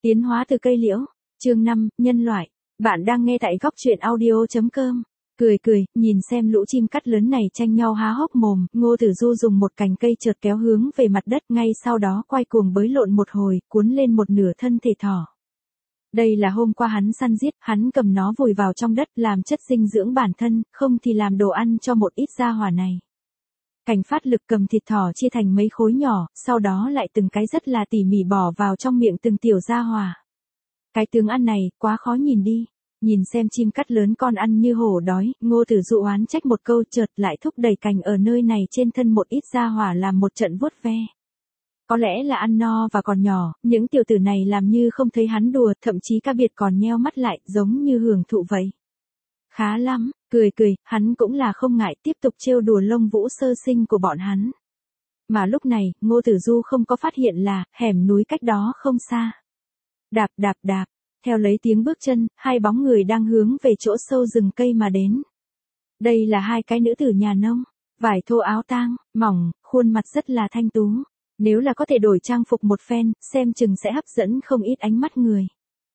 Tiến hóa từ cây liễu, chương 5, nhân loại. Bạn đang nghe tại góc truyện audio.com. Cười cười, nhìn xem lũ chim cắt lớn này tranh nhau há hốc mồm, Ngô Tử Du dùng một cành cây chợt kéo hướng về mặt đất, ngay sau đó quay cuồng bới lộn một hồi, cuốn lên một nửa thân thể thỏ. Đây là hôm qua hắn săn giết, hắn cầm nó vùi vào trong đất làm chất dinh dưỡng bản thân, không thì làm đồ ăn cho một ít gia hỏa này. Cảnh phát lực cầm thịt thỏ chia thành mấy khối nhỏ, sau đó lại từng cái rất là tỉ mỉ bỏ vào trong miệng từng tiểu gia hỏa. Cái tướng ăn này, quá khó nhìn đi. Nhìn xem chim cắt lớn con ăn như hổ đói, Ngô Tử Du oán trách một câu, chợt lại thúc đẩy cành ở nơi này trên thân một ít gia hỏa làm một trận vuốt ve. Có lẽ là ăn no và còn nhỏ, những tiểu tử này làm như không thấy hắn đùa, thậm chí cá biệt còn nheo mắt lại, giống như hưởng thụ vậy. Khá lắm, cười cười, hắn cũng là không ngại tiếp tục trêu đùa lông vũ sơ sinh của bọn hắn. Mà lúc này, Ngô Tử Du không có phát hiện là, hẻm núi cách đó không xa. Đạp đạp đạp, theo lấy tiếng bước chân, hai bóng người đang hướng về chỗ sâu rừng cây mà đến. Đây là hai cái nữ tử nhà nông, vải thô áo tang, mỏng, khuôn mặt rất là thanh tú. Nếu là có thể đổi trang phục một phen, xem chừng sẽ hấp dẫn không ít ánh mắt người.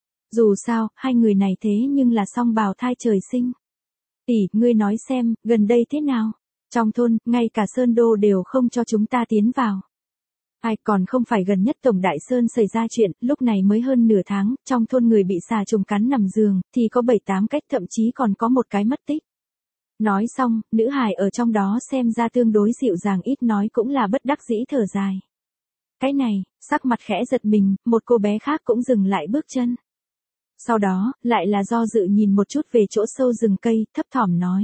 Dù sao, hai người này thế nhưng là song bào thai trời sinh. Tỷ, ngươi nói xem, gần đây thế nào? Trong thôn, ngay cả Sơn Đô đều không cho chúng ta tiến vào. Ai còn không phải gần nhất Tổng Đại Sơn xảy ra chuyện, lúc này mới hơn nửa tháng, trong thôn người bị xà trùng cắn nằm giường, thì có 7-8 cách, thậm chí còn có một cái mất tích. Nói xong, nữ hài ở trong đó xem ra tương đối dịu dàng, ít nói cũng là bất đắc dĩ thở dài. Cái này, sắc mặt khẽ giật mình, một cô bé khác cũng dừng lại bước chân. Sau đó, lại là do dự nhìn một chút về chỗ sâu rừng cây, thấp thỏm nói.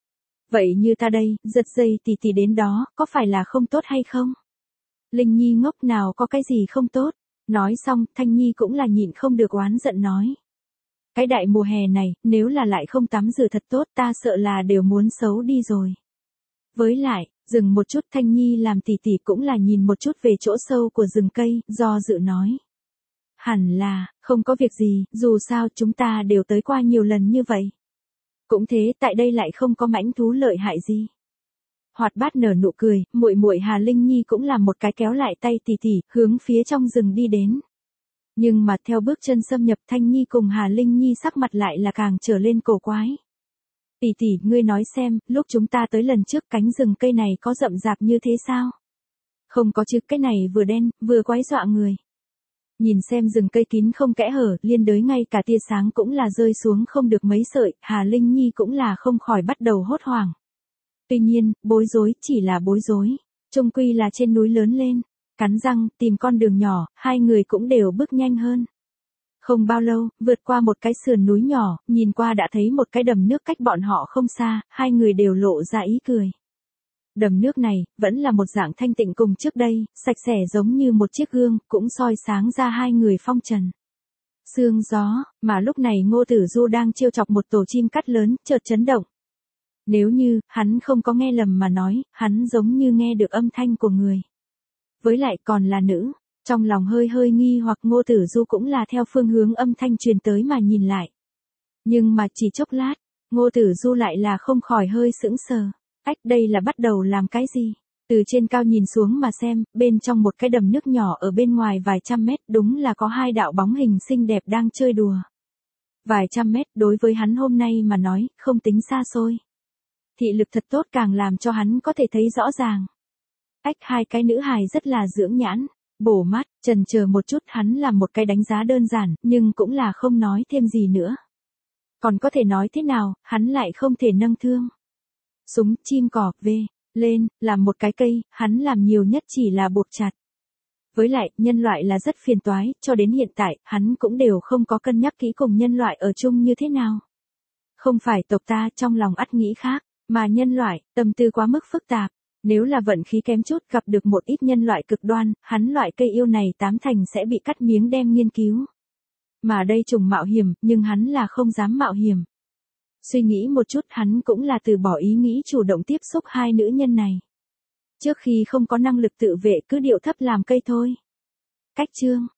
Vậy như ta đây, giật dây tì tì đến đó, có phải là không tốt hay không? Linh Nhi ngốc, nào có cái gì không tốt? Nói xong, Thanh Nhi cũng là nhịn không được oán giận nói. Cái đại mùa hè này, nếu là lại không tắm rửa thật tốt, ta sợ là đều muốn xấu đi rồi. Với lại, dừng một chút, Thanh Nhi làm tỉ tỉ cũng là nhìn một chút về chỗ sâu của rừng cây, do dự nói. Hẳn là, không có việc gì, dù sao chúng ta đều tới qua nhiều lần như vậy. Cũng thế, tại đây lại không có mãnh thú lợi hại gì. Hoạt bát nở nụ cười, muội muội Hà Linh Nhi cũng làm một cái kéo lại tay tỉ tỉ, hướng phía trong rừng đi đến. Nhưng mà theo bước chân xâm nhập, Thanh Nhi cùng Hà Linh Nhi sắc mặt lại là càng trở lên cổ quái. Tỷ tỷ, ngươi nói xem, lúc chúng ta tới lần trước cánh rừng cây này có rậm rạp như thế sao? Không có chứ, cái này vừa đen, vừa quái dọa người. Nhìn xem rừng cây kín không kẽ hở, liên đới ngay cả tia sáng cũng là rơi xuống không được mấy sợi, Hà Linh Nhi cũng là không khỏi bắt đầu hốt hoảng. Tuy nhiên, bối rối, chỉ là bối rối. Chung quy là trên núi lớn lên. Cắn răng, tìm con đường nhỏ, hai người cũng đều bước nhanh hơn. Không bao lâu, vượt qua một cái sườn núi nhỏ, nhìn qua đã thấy một cái đầm nước cách bọn họ không xa, hai người đều lộ ra ý cười. Đầm nước này, vẫn là một dạng thanh tịnh cùng trước đây, sạch sẽ giống như một chiếc gương, cũng soi sáng ra hai người phong trần. Sương gió, mà lúc này Ngô Tử Du đang trêu chọc một tổ chim cắt lớn, chợt chấn động. Nếu như, hắn không có nghe lầm mà nói, hắn giống như nghe được âm thanh của người. Với lại còn là nữ, trong lòng hơi hơi nghi hoặc Ngô Tử Du cũng là theo phương hướng âm thanh truyền tới mà nhìn lại. Nhưng mà chỉ chốc lát, Ngô Tử Du lại là không khỏi hơi sững sờ. Ách, đây là bắt đầu làm cái gì? Từ trên cao nhìn xuống mà xem, bên trong một cái đầm nước nhỏ ở bên ngoài vài trăm mét, đúng là có hai đạo bóng hình xinh đẹp đang chơi đùa. Vài trăm mét đối với hắn hôm nay mà nói, không tính xa xôi. Thị lực thật tốt càng làm cho hắn có thể thấy rõ ràng. Ách, hai cái nữ hài rất là dưỡng nhãn, bổ mắt, chần chờ một chút, hắn làm một cái đánh giá đơn giản, nhưng cũng là không nói thêm gì nữa. Còn có thể nói thế nào, hắn lại không thể nâng thương. Súng, chim cỏ, lên, làm một cái cây, hắn làm nhiều nhất chỉ là buộc chặt. Với lại, nhân loại là rất phiền toái, cho đến hiện tại, hắn cũng đều không có cân nhắc kỹ cùng nhân loại ở chung như thế nào. Không phải tộc ta trong lòng ắt nghĩ khác, mà nhân loại, tâm tư quá mức phức tạp. Nếu là vận khí kém chút gặp được một ít nhân loại cực đoan, hắn loại cây yêu này 8 thành sẽ bị cắt miếng đem nghiên cứu. Mà đây trùng mạo hiểm, nhưng hắn là không dám mạo hiểm. Suy nghĩ một chút, hắn cũng là từ bỏ ý nghĩ chủ động tiếp xúc hai nữ nhân này. Trước khi không có năng lực tự vệ cứ điệu thấp làm cây thôi. Cách chương,